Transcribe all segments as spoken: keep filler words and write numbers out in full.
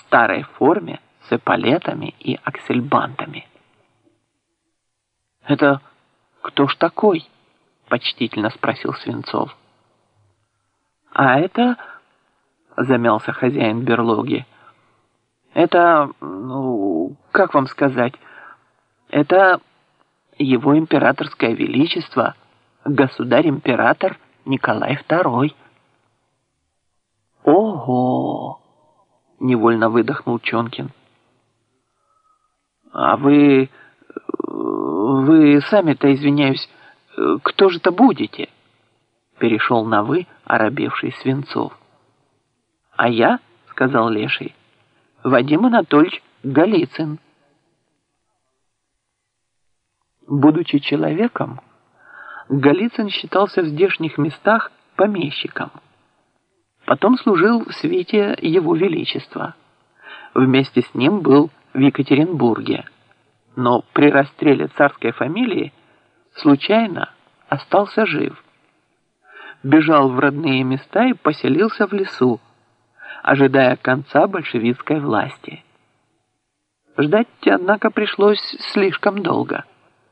старой форме с эполетами и аксельбантами. «Это кто ж такой?» — почтительно спросил Свинцов. «А это...» — замялся хозяин берлоги. «Это... ну, как вам сказать? Это его императорское величество, государь-император Николай Второй». «Ого!» — невольно выдохнул Чонкин. «А вы... вы сами-то, извиняюсь, кто же-то будете?» Перешел на «вы» оробевший Свинцов. «А я, — сказал Леший, — Вадим Анатольевич Голицын». Будучи человеком, Голицын считался в здешних местах помещиком. Потом служил в свите Его Величества. Вместе с ним был в Екатеринбурге, но при расстреле царской фамилии случайно остался жив. Бежал в родные места и поселился в лесу, ожидая конца большевистской власти. Ждать, однако, пришлось слишком долго.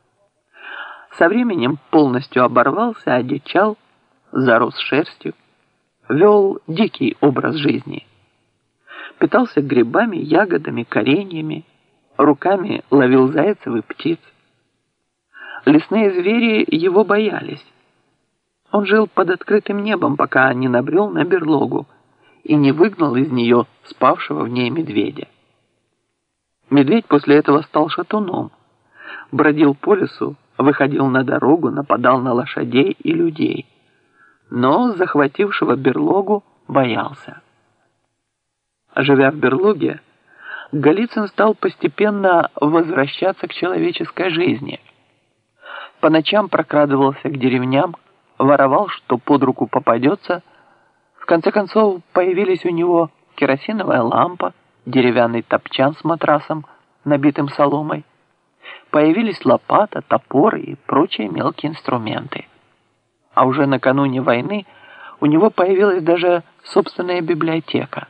Со временем полностью оборвался, одичал, зарос шерстью, вел дикий образ жизни. Питался грибами, ягодами, кореньями, руками ловил зайцев и птиц. Лесные звери его боялись. Он жил под открытым небом, пока не набрел на берлогу и не выгнал из нее спавшего в ней медведя. Медведь после этого стал шатуном, бродил по лесу, выходил на дорогу, нападал на лошадей и людей, но захватившего берлогу боялся. Живя в берлоге, Голицын стал постепенно возвращаться к человеческой жизни. По ночам прокрадывался к деревням, воровал, что под руку попадется. В конце концов появились у него керосиновая лампа, деревянный топчан с матрасом, набитым соломой. Появились лопата, топор и прочие мелкие инструменты. А уже накануне войны у него появилась даже собственная библиотека.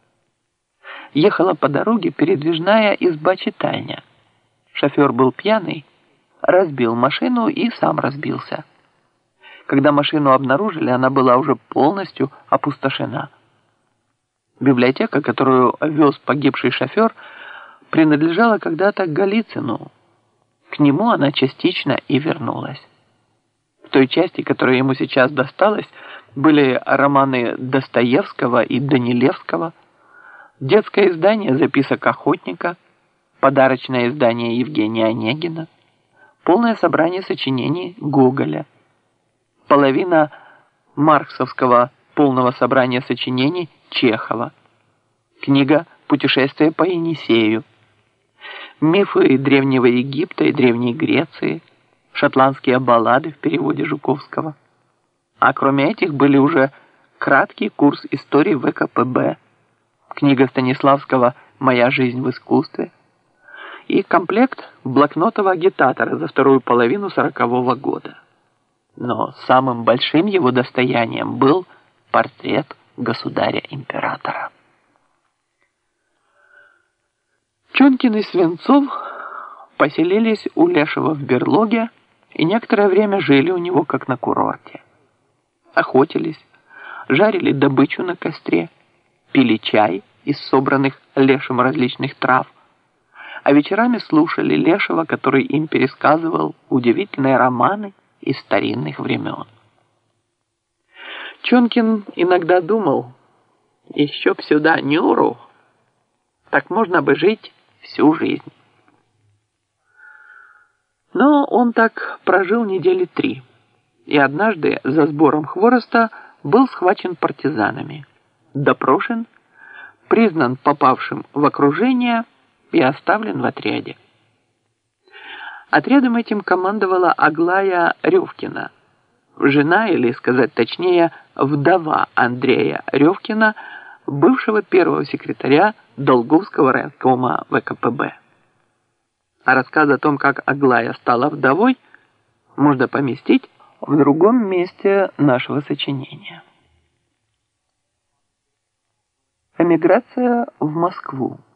Ехала по дороге передвижная изба-читальня. Шофер был пьяный, разбил машину и сам разбился. Когда машину обнаружили, она была уже полностью опустошена. Библиотека, которую вез погибший шофер, принадлежала когда-то Голицыну. К нему она частично и вернулась. В той части, которая ему сейчас досталась, были романы Достоевского и Данилевского, детское издание записок охотника, подарочное издание Евгения Онегина, полное собрание сочинений Гоголя, половина марксовского полного собрания сочинений Чехова, книга «Путешествие по Енисею», мифы Древнего Египта и Древней Греции, шотландские баллады в переводе Жуковского. А кроме этих были уже краткий курс истории вэ ка пэ бэ, книга Станиславского «Моя жизнь в искусстве» и комплект блокнотов агитатора за вторую половину сорокового года. Но самым большим его достоянием был портрет государя-императора. Чонкин и Свинцов поселились у Лешего в берлоге и некоторое время жили у него как на курорте. Охотились, жарили добычу на костре, пили чай из собранных Лешим различных трав, а вечерами слушали Лешего, который им пересказывал удивительные романы из старинных времен. Чонкин иногда думал, еще б сюда Нюру, так можно бы жить всю жизнь. Но он так прожил недели три, и однажды за сбором хвороста был схвачен партизанами, допрошен, признан попавшим в окружение и оставлен в отряде. Отрядом этим командовала Аглая Ревкина, жена, или сказать точнее, вдова Андрея Ревкина, бывшего первого секретаря Долговского райкома вэ ка пэ бэ. А рассказ о том, как Аглая стала вдовой, можно поместить в другом месте нашего сочинения. Эмиграция в Москву.